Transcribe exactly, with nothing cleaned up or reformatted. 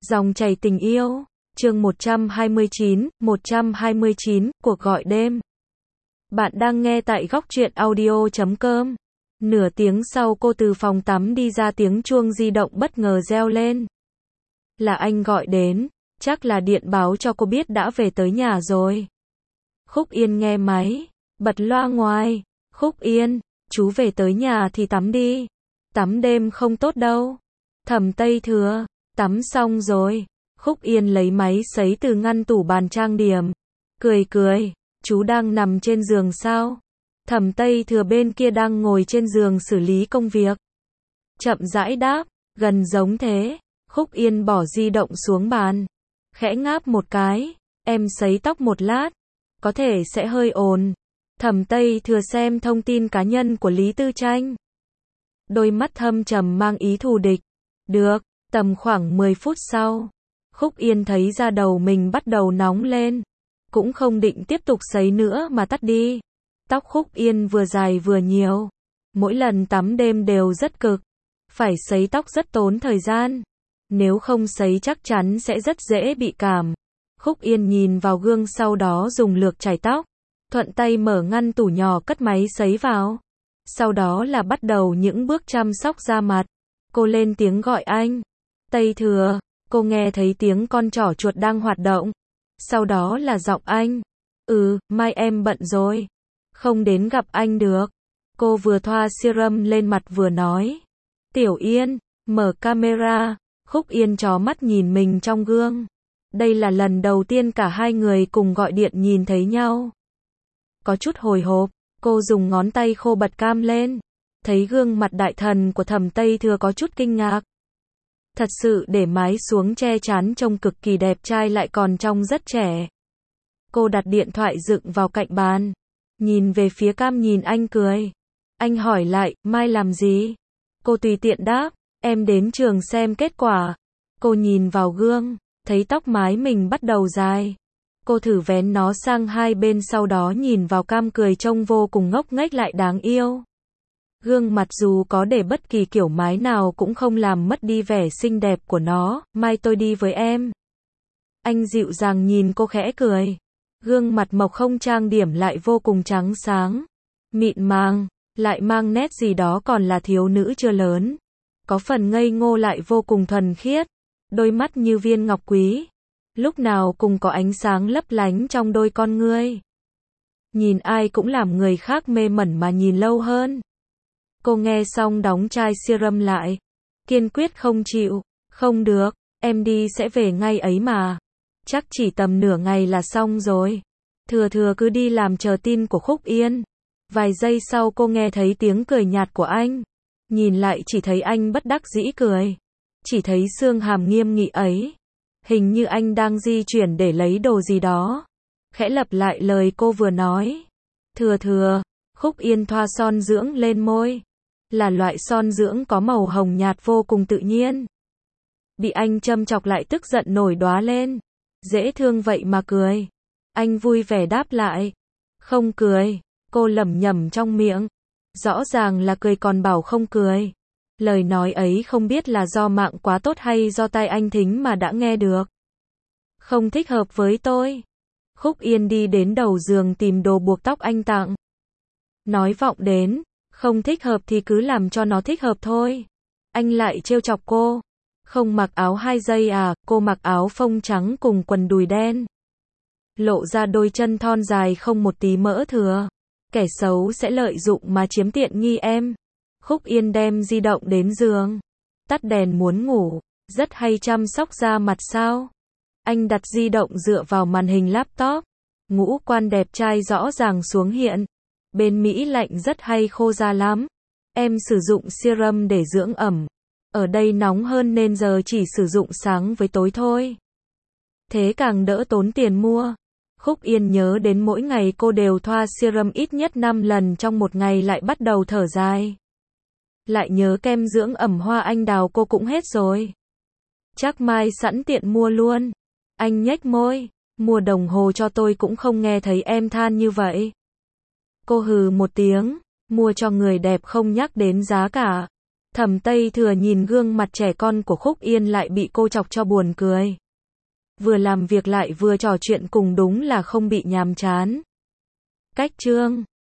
Dòng chảy tình yêu, chương một trăm hai mươi chín, một trăm hai mươi chín, cuộc gọi đêm. Bạn đang nghe tại góc truyện audio chấm com. Nửa tiếng sau cô từ phòng tắm đi ra, tiếng chuông di động bất ngờ reo lên. Là anh gọi đến, chắc là điện báo cho cô biết đã về tới nhà rồi. Khúc Yên nghe máy, bật loa ngoài. Khúc Yên, chú về tới nhà thì tắm đi. Tắm đêm không tốt đâu. Thẩm Tây Thừa, tắm xong rồi. Khúc Yên lấy máy sấy từ ngăn tủ bàn trang điểm. Cười cười, chú đang nằm trên giường sao? Thẩm Tây Thừa bên kia đang ngồi trên giường xử lý công việc. Chậm rãi đáp, gần giống thế. Khúc Yên bỏ di động xuống bàn. Khẽ ngáp một cái, em sấy tóc một lát. Có thể sẽ hơi ồn. Thẩm Tây Thừa xem thông tin cá nhân của Lý Tư Tranh. Đôi mắt thâm trầm mang ý thù địch. Được, tầm khoảng mười phút sau. Khúc Yên thấy da đầu mình bắt đầu nóng lên. Cũng không định tiếp tục sấy nữa mà tắt đi. Tóc Khúc Yên vừa dài vừa nhiều. Mỗi lần tắm đêm đều rất cực. Phải sấy tóc rất tốn thời gian. Nếu không sấy chắc chắn sẽ rất dễ bị cảm. Khúc Yên nhìn vào gương, sau đó dùng lược chải tóc. Thuận tay mở ngăn tủ nhỏ cất máy sấy vào. Sau đó là bắt đầu những bước chăm sóc da mặt. Cô lên tiếng gọi anh. Tây Thừa. Cô nghe thấy tiếng con trỏ chuột đang hoạt động. Sau đó là giọng anh. Ừ, mai em bận rồi. Không đến gặp anh được. Cô vừa thoa serum lên mặt vừa nói. Tiểu Yên, mở camera. Khúc Yên chó mắt nhìn mình trong gương. Đây là lần đầu tiên cả hai người cùng gọi điện nhìn thấy nhau. Có chút hồi hộp, cô dùng ngón tay khô bật cam lên. Thấy gương mặt đại thần của Thẩm Tây Thừa có chút kinh ngạc. Thật sự để mái xuống che chắn trông cực kỳ đẹp trai, lại còn trông rất trẻ. Cô đặt điện thoại dựng vào cạnh bàn. Nhìn về phía cam nhìn anh cười. Anh hỏi lại, mai làm gì? Cô tùy tiện đáp, em đến trường xem kết quả. Cô nhìn vào gương, thấy tóc mái mình bắt đầu dài. Cô thử vén nó sang hai bên, sau đó nhìn vào cam cười trông vô cùng ngốc nghếch lại đáng yêu. Gương mặt dù có để bất kỳ kiểu mái nào cũng không làm mất đi vẻ xinh đẹp của nó. Mai tôi đi với em. Anh dịu dàng nhìn cô khẽ cười. Gương mặt mộc không trang điểm lại vô cùng trắng sáng, mịn màng, lại mang nét gì đó còn là thiếu nữ chưa lớn. Có phần ngây ngô lại vô cùng thuần khiết. Đôi mắt như viên ngọc quý. Lúc nào cũng có ánh sáng lấp lánh trong đôi con ngươi. Nhìn ai cũng làm người khác mê mẩn mà nhìn lâu hơn. Cô nghe xong đóng chai serum lại. Kiên quyết không chịu. Không được, em đi sẽ về ngay ấy mà. Chắc chỉ tầm nửa ngày là xong rồi. Thừa thừa cứ đi làm chờ tin của Khúc Yên. Vài giây sau cô nghe thấy tiếng cười nhạt của anh. Nhìn lại chỉ thấy anh bất đắc dĩ cười. Chỉ thấy xương hàm nghiêm nghị ấy. Hình như anh đang di chuyển để lấy đồ gì đó. Khẽ lặp lại lời cô vừa nói. Thừa thừa. Khúc Yên thoa son dưỡng lên môi. Là loại son dưỡng có màu hồng nhạt vô cùng tự nhiên. Bị anh châm chọc lại tức giận nổi đóa lên. Dễ thương vậy mà cười. Anh vui vẻ đáp lại. Không cười. Cô lẩm nhẩm trong miệng. Rõ ràng là cười còn bảo không cười. Lời nói ấy không biết là do mạng quá tốt hay do tai anh thính mà đã nghe được. Không thích hợp với tôi. Khúc Yên đi đến đầu giường tìm đồ buộc tóc anh tặng. Nói vọng đến. Không thích hợp thì cứ làm cho nó thích hợp thôi. Anh lại trêu chọc cô. Không mặc áo hai giây à? Cô mặc áo phông trắng cùng quần đùi đen. Lộ ra đôi chân thon dài không một tí mỡ thừa. Kẻ xấu sẽ lợi dụng mà chiếm tiện nghi em. Khúc Yên đem di động đến giường. Tắt đèn muốn ngủ. Rất hay chăm sóc da mặt sao? Anh đặt di động dựa vào màn hình laptop. Ngũ quan đẹp trai rõ ràng xuống hiện. Bên Mỹ lạnh rất hay khô da lắm. Em sử dụng serum để dưỡng ẩm. Ở đây nóng hơn nên giờ chỉ sử dụng sáng với tối thôi. Thế càng đỡ tốn tiền mua. Khúc Yên nhớ đến mỗi ngày cô đều thoa serum ít nhất năm lần trong một ngày, lại bắt đầu thở dài. Lại nhớ kem dưỡng ẩm hoa anh đào cô cũng hết rồi. Chắc mai sẵn tiện mua luôn. Anh nhếch môi. Mua đồng hồ cho tôi cũng không nghe thấy em than như vậy. Cô hừ một tiếng. Mua cho người đẹp không nhắc đến giá cả. Thẩm Tây Thừa nhìn gương mặt trẻ con của Khúc Yên lại bị cô chọc cho buồn cười. Vừa làm việc lại vừa trò chuyện cùng đúng là không bị nhàm chán. Cách chương